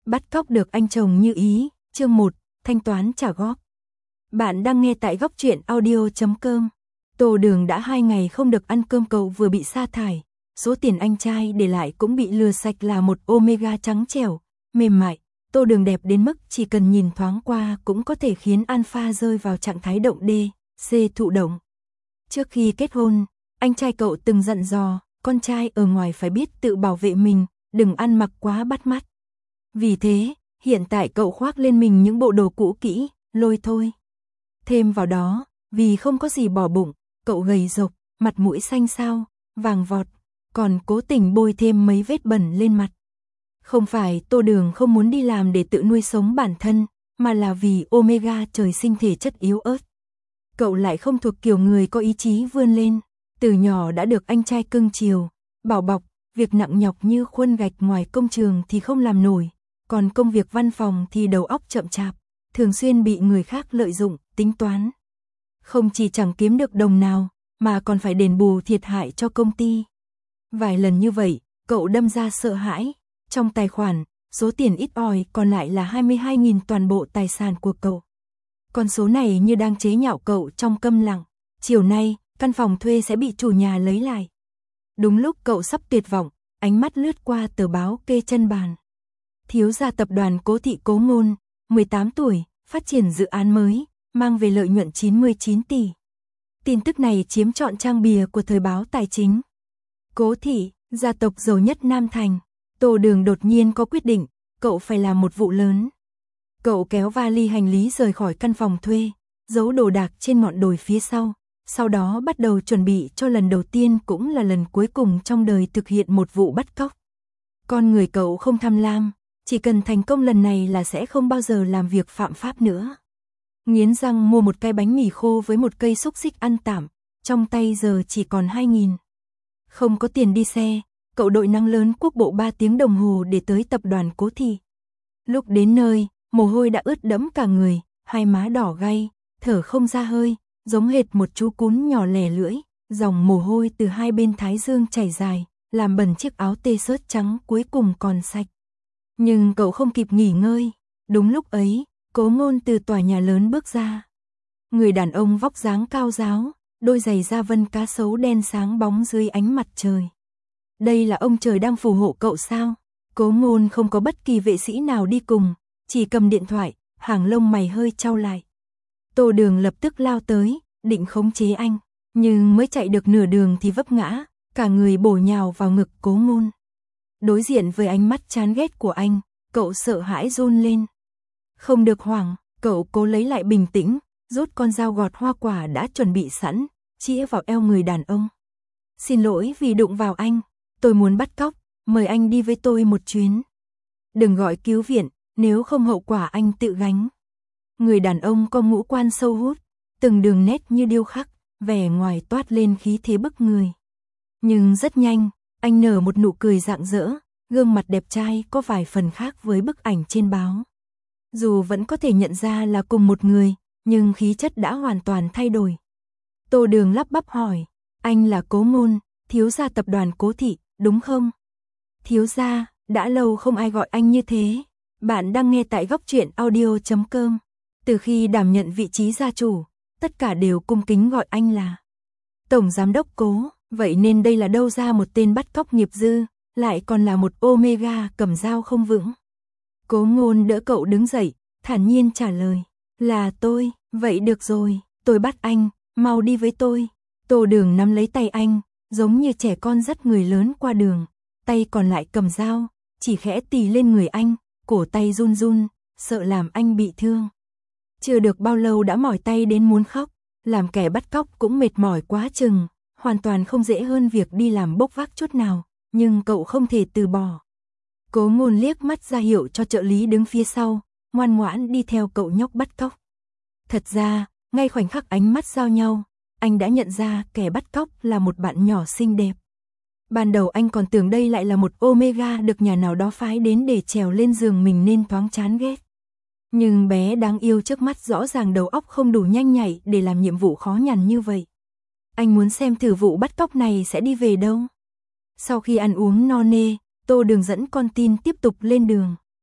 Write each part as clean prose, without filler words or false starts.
Bắt cóc được anh chồng như ý, chương 1, thanh toán trả góp. Bạn đang nghe tại góc truyện audio.com. Tô Đường đã 2 ngày không được ăn cơm, cậu vừa bị sa thải. Số tiền anh trai để lại cũng bị lừa sạch, là một omega trắng trẻo, mềm mại. Tô Đường đẹp đến mức chỉ cần nhìn thoáng qua cũng có thể khiến alpha rơi vào trạng thái động D, C thụ động. Trước khi kết hôn, anh trai cậu từng dặn dò, con trai ở ngoài phải biết tự bảo vệ mình, đừng ăn mặc quá bắt mắt. Vì thế, hiện tại cậu khoác lên mình những bộ đồ cũ kỹ, lôi thôi. Thêm vào đó, vì không có gì bỏ bụng, cậu gầy rộc, mặt mũi xanh xao, vàng vọt, còn cố tình bôi thêm mấy vết bẩn lên mặt. Không phải Tô Đường không muốn đi làm để tự nuôi sống bản thân, mà là vì omega trời sinh thể chất yếu ớt. Cậu lại không thuộc kiểu người có ý chí vươn lên, từ nhỏ đã được anh trai cưng chiều, bảo bọc, việc nặng nhọc như khuôn gạch ngoài công trường thì không làm nổi, còn công việc văn phòng thì đầu óc chậm chạp, thường xuyên bị người khác lợi dụng, tính toán. Không chỉ chẳng kiếm được đồng nào, mà còn phải đền bù thiệt hại cho công ty. Vài lần như vậy, cậu đâm ra sợ hãi, trong tài khoản, số tiền ít ỏi còn lại là 22.000 toàn bộ tài sản của cậu. Con số này như đang chế nhạo cậu trong câm lặng. Chiều nay, căn phòng thuê sẽ bị chủ nhà lấy lại. Đúng lúc cậu sắp tuyệt vọng, ánh mắt lướt qua tờ báo kê chân bàn. Thiếu gia tập đoàn Cố Thị Cố Ngôn, 18 tuổi, phát triển dự án mới, mang về lợi nhuận 99 tỷ. Tin tức này chiếm trọn trang bìa của thời báo tài chính. Cố Thị, gia tộc giàu nhất Nam Thành. Tô Đường đột nhiên có quyết định, cậu phải làm một vụ lớn. Cậu kéo vali hành lý rời khỏi căn phòng thuê, giấu đồ đạc trên ngọn đồi phía sau đó bắt đầu chuẩn bị cho lần đầu tiên cũng là lần cuối cùng trong đời thực hiện một vụ bắt cóc. Con người cậu không tham lam, chỉ cần thành công lần này là sẽ không bao giờ làm việc phạm pháp nữa. Nghiến răng mua một cái bánh mì khô với một cây xúc xích ăn tạm, trong tay giờ chỉ còn 2.000. Không có tiền đi xe, cậu đội nắng lớn quốc bộ 3 tiếng đồng hồ để tới tập đoàn Cố Thị. Lúc đến nơi, mồ hôi đã ướt đẫm cả người, hai má đỏ gay, thở không ra hơi, giống hệt một chú cún nhỏ lẻ lưỡi, dòng mồ hôi từ hai bên thái dương chảy dài, làm bẩn chiếc áo t-shirt trắng cuối cùng còn sạch. Nhưng cậu không kịp nghỉ ngơi, đúng lúc ấy, Cố Ngôn từ tòa nhà lớn bước ra. Người đàn ông vóc dáng cao ráo, đôi giày da vân cá sấu đen sáng bóng dưới ánh mặt trời. Đây là ông trời đang phù hộ cậu sao? Cố Ngôn không có bất kỳ vệ sĩ nào đi cùng, chỉ cầm điện thoại, hàng lông mày hơi chau lại. Tô Đường lập tức lao tới, định khống chế anh, nhưng mới chạy được nửa đường thì vấp ngã, cả người bổ nhào vào ngực Cố Ngôn. Đối diện với ánh mắt chán ghét của anh, cậu sợ hãi run lên. Không được hoảng, cậu cố lấy lại bình tĩnh, rút con dao gọt hoa quả đã chuẩn bị sẵn, chĩa vào eo người đàn ông. Xin lỗi vì đụng vào anh, tôi muốn bắt cóc, mời anh đi với tôi một chuyến. Đừng gọi cứu viện, nếu không hậu quả anh tự gánh. Người đàn ông có ngũ quan sâu hút, từng đường nét như điêu khắc, vẻ ngoài toát lên khí thế bức người. Nhưng rất nhanh, anh nở một nụ cười rạng rỡ, gương mặt đẹp trai có vài phần khác với bức ảnh trên báo. Dù vẫn có thể nhận ra là cùng một người, nhưng khí chất đã hoàn toàn thay đổi. Tô Đường lắp bắp hỏi, anh là Cố Ngôn, thiếu gia tập đoàn Cố Thị, đúng không? Thiếu gia, đã lâu không ai gọi anh như thế. Bạn đang nghe tại góc truyện audio.com. Từ khi đảm nhận vị trí gia chủ, tất cả đều cung kính gọi anh là Tổng Giám đốc Cố, vậy nên đây là đâu ra một tên bắt cóc nghiệp dư, lại còn là một omega cầm dao không vững. Cố Ngôn đỡ cậu đứng dậy, thản nhiên trả lời, là tôi, vậy được rồi, tôi bắt anh, mau đi với tôi. Tô Đường nắm lấy tay anh, giống như trẻ con dắt người lớn qua đường, tay còn lại cầm dao, chỉ khẽ tì lên người anh, cổ tay run run, sợ làm anh bị thương. Chưa được bao lâu đã mỏi tay đến muốn khóc, làm kẻ bắt cóc cũng mệt mỏi quá chừng, hoàn toàn không dễ hơn việc đi làm bốc vác chút nào, nhưng cậu không thể từ bỏ. Cố Ngôn liếc mắt ra hiệu cho trợ lý đứng phía sau, ngoan ngoãn đi theo cậu nhóc bắt cóc. Thật ra, ngay khoảnh khắc ánh mắt giao nhau, anh đã nhận ra kẻ bắt cóc là một bạn nhỏ xinh đẹp. Ban đầu anh còn tưởng đây lại là một omega được nhà nào đó phái đến để trèo lên giường mình nên thoáng chán ghét. Nhưng bé đáng yêu trước mắt rõ ràng đầu óc không đủ nhanh nhạy để làm nhiệm vụ khó nhằn như vậy. Anh muốn xem thử vụ bắt cóc này sẽ đi về đâu. Sau khi ăn uống no nê, Tô Đường dẫn con tin tiếp tục lên đường.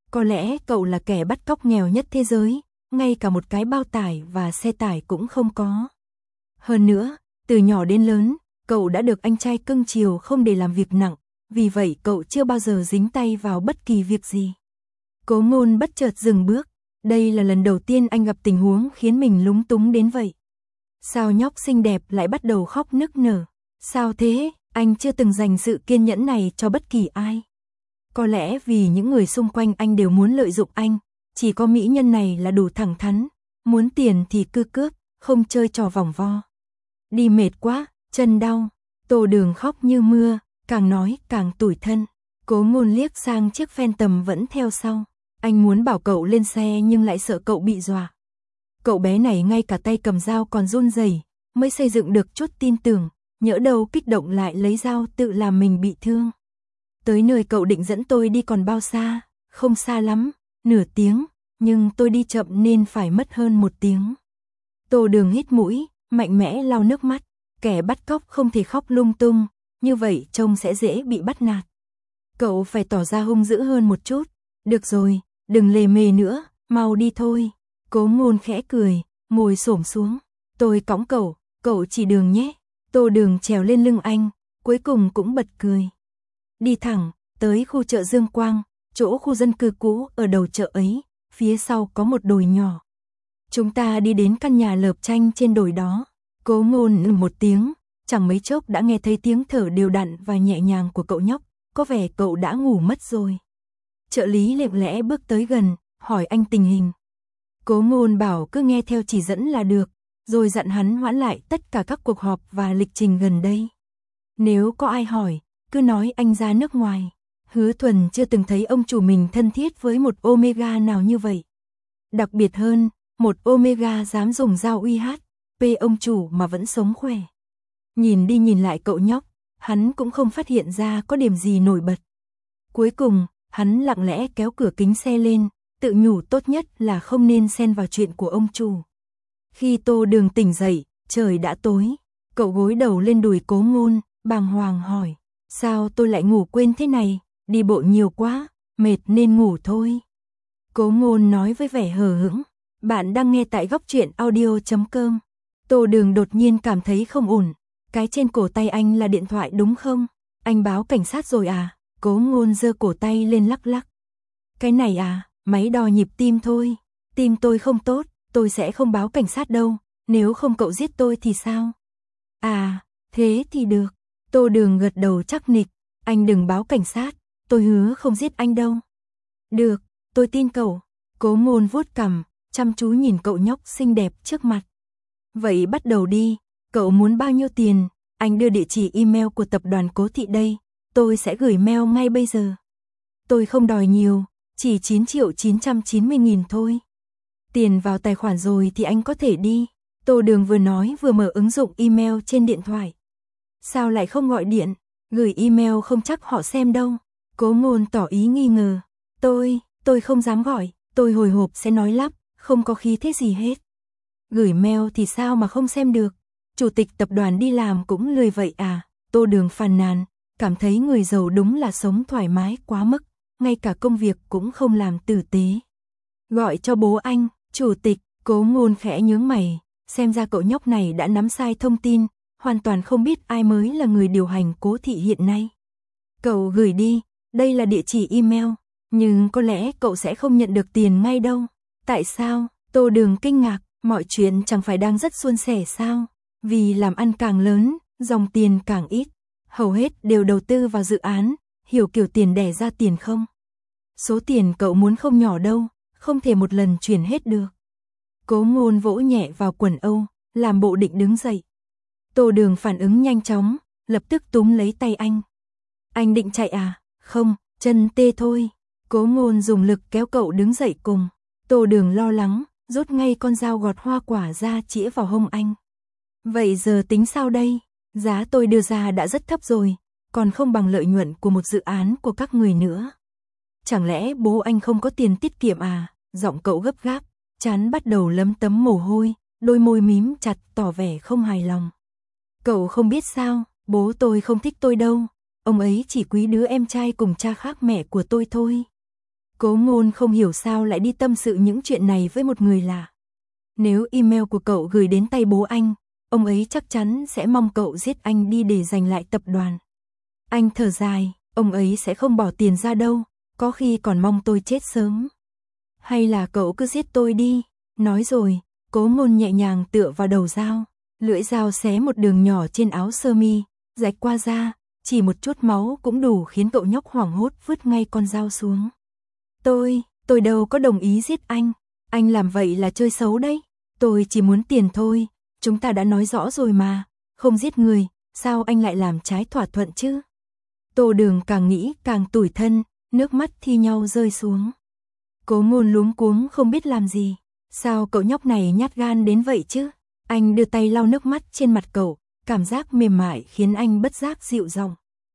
Có lẽ cậu là kẻ bắt cóc nghèo nhất thế giới, ngay cả một cái bao tải và xe tải cũng không có. Hơn nữa, từ nhỏ đến lớn, cậu đã được anh trai cưng chiều không để làm việc nặng, vì vậy cậu chưa bao giờ dính tay vào bất kỳ việc gì. Cố Ngôn bất chợt dừng bước, đây là lần đầu tiên anh gặp tình huống khiến mình lúng túng đến vậy. Sao nhóc xinh đẹp lại bắt đầu khóc nức nở? Sao thế? Anh chưa từng dành sự kiên nhẫn này cho bất kỳ ai. Có lẽ vì những người xung quanh anh đều muốn lợi dụng anh, chỉ có mỹ nhân này là đủ thẳng thắn, muốn tiền thì cứ cướp, không chơi trò vòng vo. Đi mệt quá, chân đau. Tô Đường khóc như mưa, càng nói càng tủi thân. Cố Ngôn liếc sang chiếc Phantom vẫn theo sau. Anh muốn bảo cậu lên xe nhưng lại sợ cậu bị dọa. Cậu bé này ngay cả tay cầm dao còn run rẩy, mới xây dựng được chút tin tưởng, nhỡ đâu kích động lại lấy dao tự làm mình bị thương. Tới nơi cậu định dẫn tôi đi còn bao xa? Không xa lắm, nửa tiếng, nhưng tôi đi chậm nên phải mất hơn 1 tiếng. Tô Đường hít mũi, mạnh mẽ lau nước mắt. Kẻ bắt cóc không thể khóc lung tung, như vậy trông sẽ dễ bị bắt nạt. Cậu phải tỏ ra hung dữ hơn một chút. Được rồi, đừng lề mề nữa, mau đi thôi. Cố Ngôn khẽ cười, ngồi xổm xuống. Tôi cõng cậu chỉ đường nhé. Tô Đường trèo lên lưng anh, cuối cùng cũng bật cười. Đi thẳng, tới khu chợ Dương Quang, chỗ khu dân cư cũ ở đầu chợ ấy, phía sau có một đồi nhỏ. Chúng ta đi đến căn nhà lợp tranh trên đồi đó. Cố Ngôn một tiếng, chẳng mấy chốc đã nghe thấy tiếng thở đều đặn và nhẹ nhàng của cậu nhóc, có vẻ cậu đã ngủ mất rồi. Trợ lý lặng lẽ bước tới gần, hỏi anh tình hình. Cố Ngôn bảo cứ nghe theo chỉ dẫn là được, rồi dặn hắn hoãn lại tất cả các cuộc họp và lịch trình gần đây. Nếu có ai hỏi, cứ nói anh ra nước ngoài. Hứa Thuần chưa từng thấy ông chủ mình thân thiết với một Omega nào như vậy. Đặc biệt hơn, một Omega dám dùng dao uy hát ông chủ mà vẫn sống khỏe. Nhìn đi nhìn lại cậu nhóc, hắn cũng không phát hiện ra có điểm gì nổi bật. Cuối cùng, hắn lặng lẽ kéo cửa kính xe lên, tự nhủ tốt nhất là không nên xen vào chuyện của ông chủ. Khi Tô Đường tỉnh dậy, trời đã tối. Cậu gối đầu lên đùi Cố Ngôn, bàng hoàng hỏi. Sao tôi lại ngủ quên thế này? Đi bộ nhiều quá, mệt nên ngủ thôi. Cố Ngôn nói với vẻ hờ hững. Bạn đang nghe tại góc truyện audio.com. Tô Đường đột nhiên cảm thấy không ổn. Cái trên cổ tay anh là điện thoại đúng không? Anh báo cảnh sát rồi à? Cố Ngôn giơ cổ tay lên lắc lắc. Cái này à, máy đo nhịp tim thôi. Tim tôi không tốt, tôi sẽ không báo cảnh sát đâu. Nếu không cậu giết tôi thì sao? À, thế thì được. Tô Đường gật đầu chắc nịch. Anh đừng báo cảnh sát, tôi hứa không giết anh đâu. Được, tôi tin cậu. Cố Ngôn vuốt cằm, chăm chú nhìn cậu nhóc xinh đẹp trước mặt. Vậy bắt đầu đi, cậu muốn bao nhiêu tiền? Anh đưa địa chỉ email của tập đoàn Cố Thị đây, tôi sẽ gửi mail ngay bây giờ. Tôi không đòi nhiều, chỉ 9.990.000 thôi. Tiền vào tài khoản rồi thì anh có thể đi. Tô Đường vừa nói vừa mở ứng dụng email trên điện thoại. Sao lại không gọi điện? Gửi email không chắc họ xem đâu. Cố Ngôn tỏ ý nghi ngờ. Tôi không dám gọi, tôi hồi hộp sẽ nói lắp, không có khí thế gì hết. Gửi mail thì sao mà không xem được? Chủ tịch tập đoàn đi làm cũng lười vậy à? Tô Đường phàn nàn, cảm thấy người giàu đúng là sống thoải mái quá mức, ngay cả công việc cũng không làm tử tế. Gọi cho bố anh, chủ tịch. Cố Ngôn khẽ nhướng mày, xem ra cậu nhóc này đã nắm sai thông tin, hoàn toàn không biết ai mới là người điều hành Cố Thị hiện nay. Cậu gửi đi, đây là địa chỉ email, nhưng có lẽ cậu sẽ không nhận được tiền ngay đâu. Tại sao? Tô Đường kinh ngạc, mọi chuyện chẳng phải đang rất suôn sẻ sao? Vì làm ăn càng lớn, dòng tiền càng ít, hầu hết đều đầu tư vào dự án, hiểu kiểu tiền đẻ ra tiền không? Số tiền cậu muốn không nhỏ đâu, không thể một lần chuyển hết được. Cố Ngôn vỗ nhẹ vào quần âu, làm bộ định đứng dậy. Tô Đường phản ứng nhanh chóng, lập tức túm lấy tay anh. Anh định chạy à? Không, chân tê thôi. Cố Ngôn dùng lực kéo cậu đứng dậy cùng. Tô Đường lo lắng, rút ngay con dao gọt hoa quả ra chĩa vào hông anh. Vậy giờ tính sao đây? Giá tôi đưa ra đã rất thấp rồi, còn không bằng lợi nhuận của một dự án của các người nữa. Chẳng lẽ bố anh không có tiền tiết kiệm à? Giọng cậu gấp gáp, trán bắt đầu lấm tấm mồ hôi, đôi môi mím chặt tỏ vẻ không hài lòng. Cậu không biết sao, bố tôi không thích tôi đâu, ông ấy chỉ quý đứa em trai cùng cha khác mẹ của tôi thôi. Cố Ngôn không hiểu sao lại đi tâm sự những chuyện này với một người lạ. Nếu email của cậu gửi đến tay bố anh, ông ấy chắc chắn sẽ mong cậu giết anh đi để giành lại tập đoàn. Anh thở dài, ông ấy sẽ không bỏ tiền ra đâu, có khi còn mong tôi chết sớm. Hay là cậu cứ giết tôi đi. Nói rồi, Cố Ngôn nhẹ nhàng tựa vào đầu dao, lưỡi dao xé một đường nhỏ trên áo sơ mi, rạch qua da, chỉ một chút máu cũng đủ khiến cậu nhóc hoảng hốt vứt ngay con dao xuống. Tôi đâu có đồng ý giết anh làm vậy là chơi xấu đấy, tôi chỉ muốn tiền thôi, chúng ta đã nói rõ rồi mà, không giết người, sao anh lại làm trái thỏa thuận chứ? Tô Đường càng nghĩ càng tủi thân, nước mắt thi nhau rơi xuống. Cố Ngôn luống cuống không biết làm gì, sao cậu nhóc này nhát gan đến vậy chứ? Anh đưa tay lau nước mắt trên mặt cậu, cảm giác mềm mại khiến anh bất giác dịu giọng.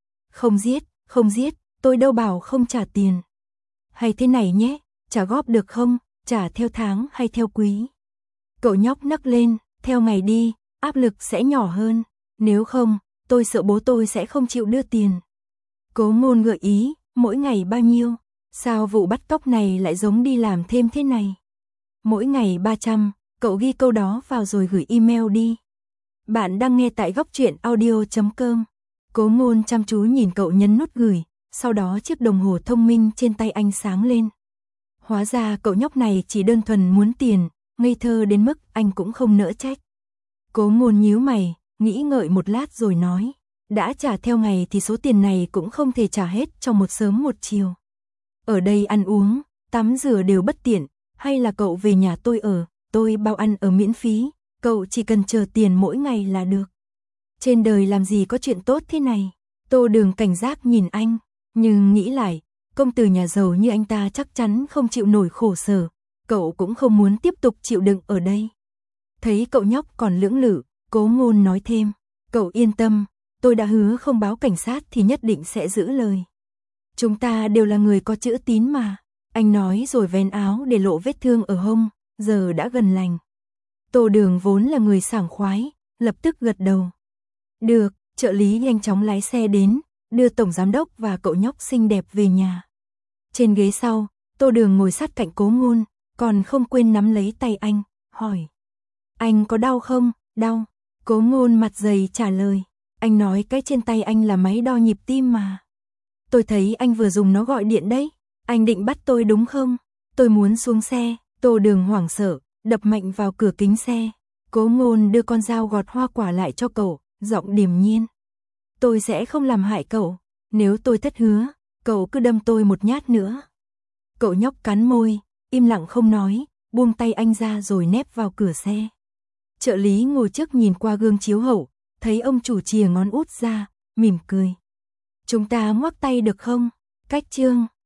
Không giết, tôi đâu bảo không trả tiền. Hay thế này nhé, trả góp được không, trả theo tháng hay theo quý? Cậu nhóc nấc lên, theo ngày đi, áp lực sẽ nhỏ hơn, nếu không, tôi sợ bố tôi sẽ không chịu đưa tiền. Cố Ngôn gợi ý, mỗi ngày bao nhiêu? Sao vụ bắt cóc này lại giống đi làm thêm thế này? Mỗi ngày 300, cậu ghi câu đó vào rồi gửi email đi. Bạn đang nghe tại góc truyện audio.com. Cố Ngôn chăm chú nhìn cậu nhấn nút gửi, sau đó chiếc đồng hồ thông minh trên tay anh sáng lên. Hóa ra cậu nhóc này chỉ đơn thuần muốn tiền, ngây thơ đến mức anh cũng không nỡ trách. Cố Ngôn nhíu mày, nghĩ ngợi một lát rồi nói, đã trả theo ngày thì số tiền này cũng không thể trả hết trong một sớm một chiều. Ở đây ăn uống, tắm rửa đều bất tiện, hay là cậu về nhà tôi ở, tôi bao ăn ở miễn phí, cậu chỉ cần chờ tiền mỗi ngày là được. Trên đời làm gì có chuyện tốt thế này? Tô Đường cảnh giác nhìn anh, nhưng nghĩ lại, công tử nhà giàu như anh ta chắc chắn không chịu nổi khổ sở, cậu cũng không muốn tiếp tục chịu đựng ở đây. Thấy cậu nhóc còn lưỡng lự, Cố Ngôn nói thêm, cậu yên tâm, tôi đã hứa không báo cảnh sát thì nhất định sẽ giữ lời. Chúng ta đều là người có chữ tín mà. Anh nói rồi vén áo để lộ vết thương ở hông, giờ đã gần lành. Tô Đường vốn là người sảng khoái, lập tức gật đầu. Được, trợ lý nhanh chóng lái xe đến, đưa tổng giám đốc và cậu nhóc xinh đẹp về nhà. Trên ghế sau, Tô Đường ngồi sát cạnh Cố Ngôn, còn không quên nắm lấy tay anh, hỏi. Anh có đau không? Đau. Cố Ngôn mặt dày trả lời. Anh nói cái trên tay anh là máy đo nhịp tim mà. Tôi thấy anh vừa dùng nó gọi điện đấy. Anh định bắt tôi đúng không? Tôi muốn xuống xe. Tô Đường hoảng sợ, đập mạnh vào cửa kính xe. Cố Ngôn đưa con dao gọt hoa quả lại cho cậu, giọng điềm nhiên. Tôi sẽ không làm hại cậu. Nếu tôi thất hứa, cậu cứ đâm tôi một nhát nữa. Cậu nhóc cắn môi, im lặng không nói, buông tay anh ra rồi nép vào cửa xe. Trợ lý ngồi trước nhìn qua gương chiếu hậu, thấy ông chủ chìa ngón út ra, mỉm cười. Chúng ta ngoắc tay được không? Cách chương